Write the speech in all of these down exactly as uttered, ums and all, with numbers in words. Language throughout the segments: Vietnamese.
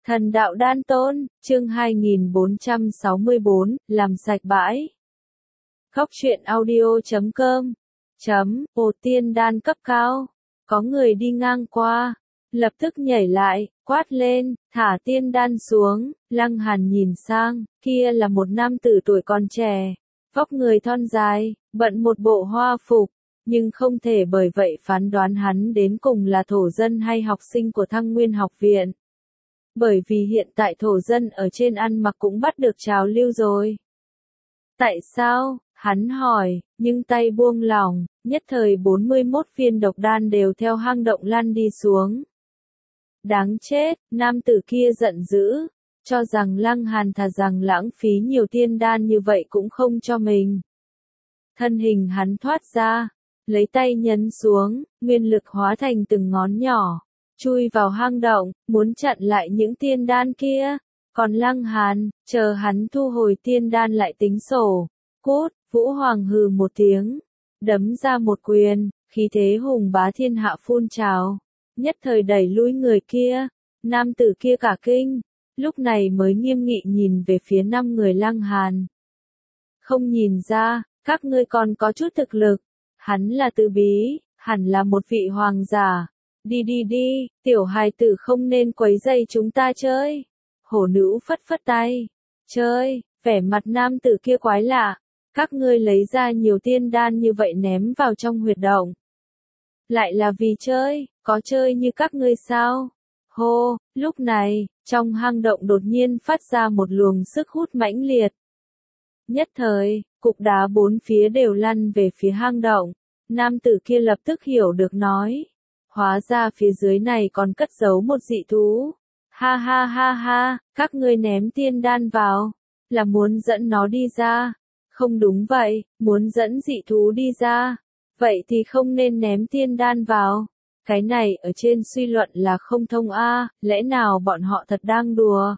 Thần đạo đan tôn, chương hai nghìn bốn trăm sáu mươi bốn, làm sạch bãi. Khóc chuyện audio chấm com chấm, ồ tiên đan cấp cao. Có người đi ngang qua, lập tức nhảy lại, quát lên, thả tiên đan xuống. Lăng Hàn nhìn sang, kia là một nam tử tuổi còn trẻ, vóc người thon dài, bận một bộ hoa phục, nhưng không thể bởi vậy phán đoán hắn đến cùng là thổ dân hay học sinh của Thăng Nguyên học viện. Bởi vì hiện tại thổ dân ở trên ăn mặc cũng bắt được trào lưu rồi. Tại sao? Hắn hỏi, nhưng tay buông lỏng, nhất thời bốn mươi mốt viên độc đan đều theo hang động lăn đi xuống. Đáng chết, nam tử kia giận dữ, cho rằng Lăng Hàn thà rằng lãng phí nhiều tiên đan như vậy cũng không cho mình. Thân hình hắn thoát ra, lấy tay nhấn xuống, nguyên lực hóa thành từng ngón nhỏ, chui vào hang động, muốn chặn lại những tiên đan kia. Còn Lăng Hàn, chờ hắn thu hồi tiên đan lại tính sổ. Cút, Vũ Hoàng hừ một tiếng, đấm ra một quyền, khí thế hùng bá thiên hạ phun trào, nhất thời đẩy lui người kia. Nam tử kia cả kinh, lúc này mới nghiêm nghị nhìn về phía năm người Lăng Hàn. Không nhìn ra, các ngươi còn có chút thực lực. Hắn là Từ Bí, hẳn là một vị hoàng giả. Đi đi đi, tiểu hài tử không nên quấy rầy chúng ta chơi. Hổ nữ phất phất tay. Chơi, vẻ mặt nam tử kia quái lạ. Các ngươi lấy ra nhiều tiên đan như vậy ném vào trong huyệt động. Lại là vì chơi, có chơi như các ngươi sao? Hô, lúc này, trong hang động đột nhiên phát ra một luồng sức hút mãnh liệt. Nhất thời, cục đá bốn phía đều lăn về phía hang động. Nam tử kia lập tức hiểu được nói. Hóa ra phía dưới này còn cất giấu một dị thú. Ha ha ha ha, các ngươi ném tiên đan vào, là muốn dẫn nó đi ra. Không đúng vậy, muốn dẫn dị thú đi ra. Vậy thì không nên ném tiên đan vào. Cái này ở trên suy luận là không thông a, lẽ nào bọn họ thật đang đùa?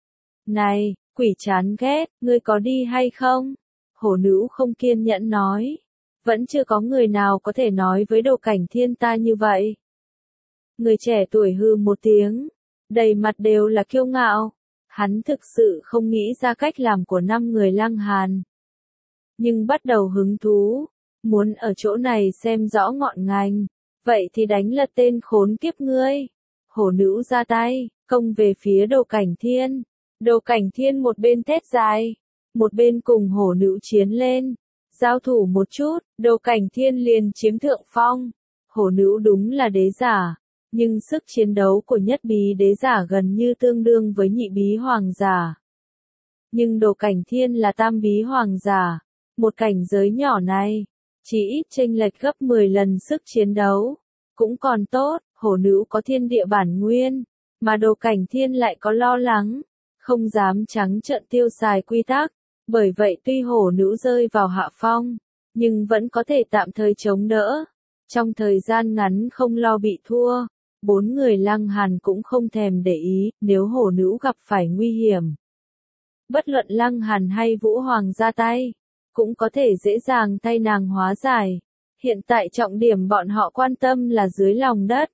Này, quỷ chán ghét, ngươi có đi hay không? Hổ nữ không kiên nhẫn nói. Vẫn chưa có người nào có thể nói với Đồ Cảnh Thiên ta như vậy. Người trẻ tuổi hừ một tiếng, đầy mặt đều là kiêu ngạo. Hắn thực sự không nghĩ ra cách làm của năm người Lăng Hàn. Nhưng bắt đầu hứng thú, muốn ở chỗ này xem rõ ngọn ngành. Vậy thì đánh lật tên khốn kiếp ngươi. Hổ nữ ra tay, công về phía Đồ Cảnh Thiên. Đồ Cảnh Thiên một bên thét dài, một bên cùng hổ nữ chiến lên. Giao thủ một chút, Đồ Cảnh Thiên liền chiếm thượng phong. Hổ nữ đúng là đế giả, nhưng sức chiến đấu của nhất bí đế giả gần như tương đương với nhị bí hoàng giả. Nhưng Đồ Cảnh Thiên là tam bí hoàng giả, một cảnh giới nhỏ này, chỉ ít chênh lệch gấp mười lần sức chiến đấu. Cũng còn tốt, hổ nữ có thiên địa bản nguyên, mà Đồ Cảnh Thiên lại có lo lắng, không dám trắng trợn tiêu xài quy tắc. Bởi vậy tuy hổ nữ rơi vào hạ phong, nhưng vẫn có thể tạm thời chống đỡ. Trong thời gian ngắn không lo bị thua, bốn người Lăng Hàn cũng không thèm để ý nếu hổ nữ gặp phải nguy hiểm. Bất luận Lăng Hàn hay Vũ Hoàng ra tay, cũng có thể dễ dàng thay nàng hóa giải. Hiện tại trọng điểm bọn họ quan tâm là dưới lòng đất.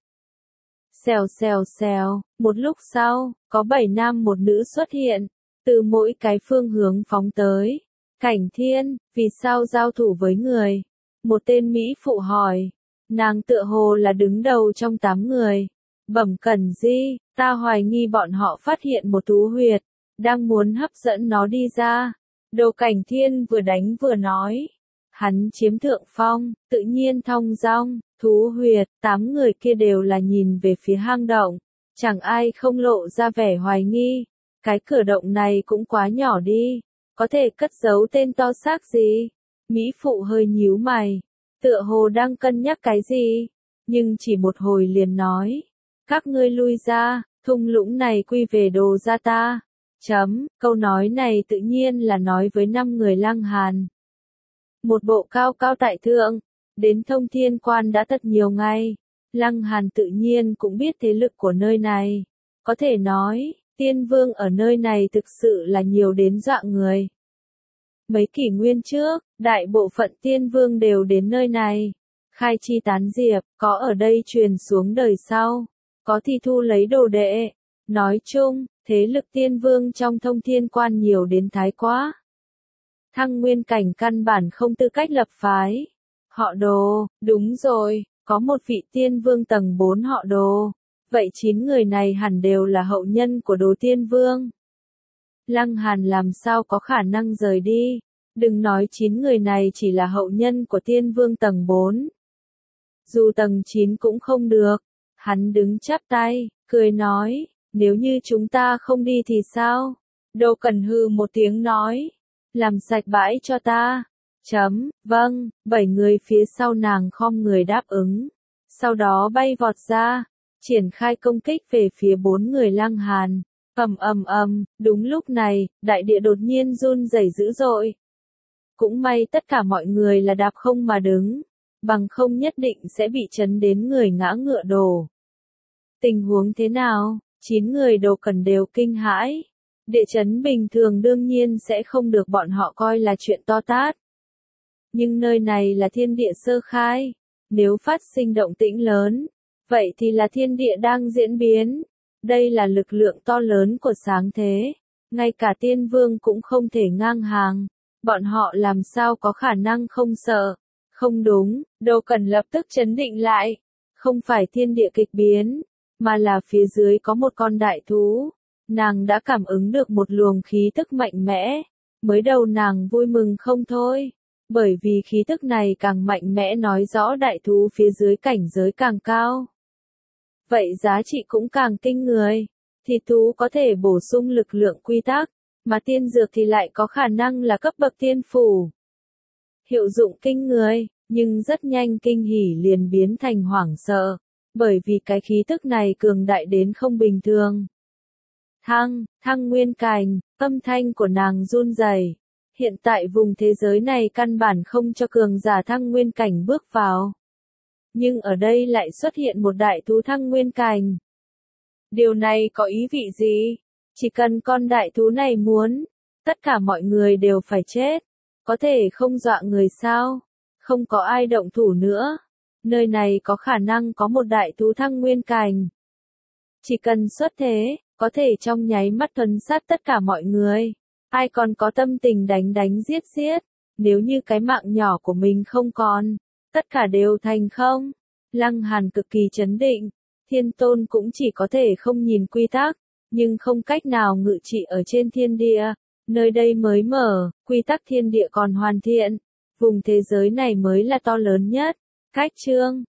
Xèo xèo xèo, một lúc sau, có bảy nam một nữ xuất hiện, từ mỗi cái phương hướng phóng tới. Cảnh Thiên, vì sao giao thủ với người? Một tên Mỹ phụ hỏi. Nàng tựa hồ là đứng đầu trong tám người. Bẩm Cẩn Di, ta hoài nghi bọn họ phát hiện một thú huyệt, đang muốn hấp dẫn nó đi ra. Đồ Cảnh Thiên vừa đánh vừa nói. Hắn chiếm thượng phong, tự nhiên thong dong. Thú huyệt, tám người kia đều là nhìn về phía hang động. Chẳng ai không lộ ra vẻ hoài nghi. Cái cửa động này cũng quá nhỏ đi, có thể cất giấu tên to xác gì? Mỹ phụ hơi nhíu mày, tựa hồ đang cân nhắc cái gì, nhưng chỉ một hồi liền nói, các ngươi lui ra, thung lũng này quy về Đồ gia ta. Chấm, câu nói này tự nhiên là nói với năm người Lăng Hàn. Một bộ cao cao tại thượng, đến Thông Thiên Quan đã tất nhiều ngày, Lăng Hàn tự nhiên cũng biết thế lực của nơi này, có thể nói. Tiên vương ở nơi này thực sự là nhiều đến dọa người. Mấy kỷ nguyên trước, đại bộ phận tiên vương đều đến nơi này. Khai chi tán diệp, có ở đây truyền xuống đời sau. Có thì thu lấy đồ đệ. Nói chung, Thế lực tiên vương trong thông thiên quan nhiều đến thái quá. Thăng nguyên cảnh căn bản không tư cách lập phái. Họ Đồ, đúng rồi, có một vị tiên vương tầng bốn họ Đồ. Vậy chín người này hẳn đều là hậu nhân của Đồ tiên vương. Lăng Hàn làm sao có khả năng rời đi, đừng nói chín người này chỉ là hậu nhân của tiên vương tầng bốn. Dù tầng chín cũng không được, hắn đứng chắp tay, cười nói, nếu như chúng ta không đi thì sao? Đồ Cẩn hừ một tiếng nói, làm sạch bãi cho ta. Chấm, vâng, bảy người phía sau nàng khom người đáp ứng. Sau đó bay vọt ra, triển khai công kích về phía bốn người Lăng Hàn. Ầm ầm ầm, đúng lúc này, đại địa đột nhiên run rẩy dữ dội. Cũng may tất cả mọi người là đạp không mà đứng, bằng không nhất định sẽ bị chấn đến người ngã ngựa đổ. Tình huống thế nào? Chín người Đồ Cẩn đều kinh hãi. Địa chấn bình thường đương nhiên sẽ không được bọn họ coi là chuyện to tát. Nhưng nơi này là thiên địa sơ khai, nếu phát sinh động tĩnh lớn, vậy thì là thiên địa đang diễn biến. Đây là lực lượng to lớn của sáng thế, ngay cả tiên vương cũng không thể ngang hàng, bọn họ làm sao có khả năng không sợ. Không đúng, Đồ Cẩn lập tức chấn định lại, không phải thiên địa kịch biến, mà là phía dưới có một con đại thú. Nàng đã cảm ứng được một luồng khí tức mạnh mẽ, mới đầu nàng vui mừng không thôi, bởi vì khí tức này càng mạnh mẽ nói rõ đại thú phía dưới cảnh giới càng cao. Vậy giá trị cũng càng kinh người, thịt thú có thể bổ sung lực lượng quy tắc, mà tiên dược thì lại có khả năng là cấp bậc tiên phủ. Hiệu dụng kinh người, nhưng rất nhanh kinh hỉ liền biến thành hoảng sợ, bởi vì cái khí tức này cường đại đến không bình thường. Thăng, thăng nguyên cảnh, âm thanh của nàng run rẩy. Hiện tại vùng thế giới này căn bản không cho cường giả thăng nguyên cảnh bước vào. Nhưng ở đây lại xuất hiện một đại thú thăng nguyên cảnh. Điều này có ý vị gì? Chỉ cần con đại thú này muốn, tất cả mọi người đều phải chết. Có thể không dọa người sao? Không có ai động thủ nữa. Nơi này có khả năng có một đại thú thăng nguyên cảnh. Chỉ cần xuất thế, có thể trong nháy mắt thuần sát tất cả mọi người. Ai còn có tâm tình đánh đánh giết giết, nếu như cái mạng nhỏ của mình không còn, tất cả đều thành không. Lăng Hàn cực kỳ chấn định, Thiên Tôn cũng chỉ có thể không nhìn quy tắc, nhưng không cách nào ngự trị ở trên thiên địa. Nơi đây mới mở, quy tắc thiên địa còn hoàn thiện, vùng thế giới này mới là to lớn nhất. Cách chương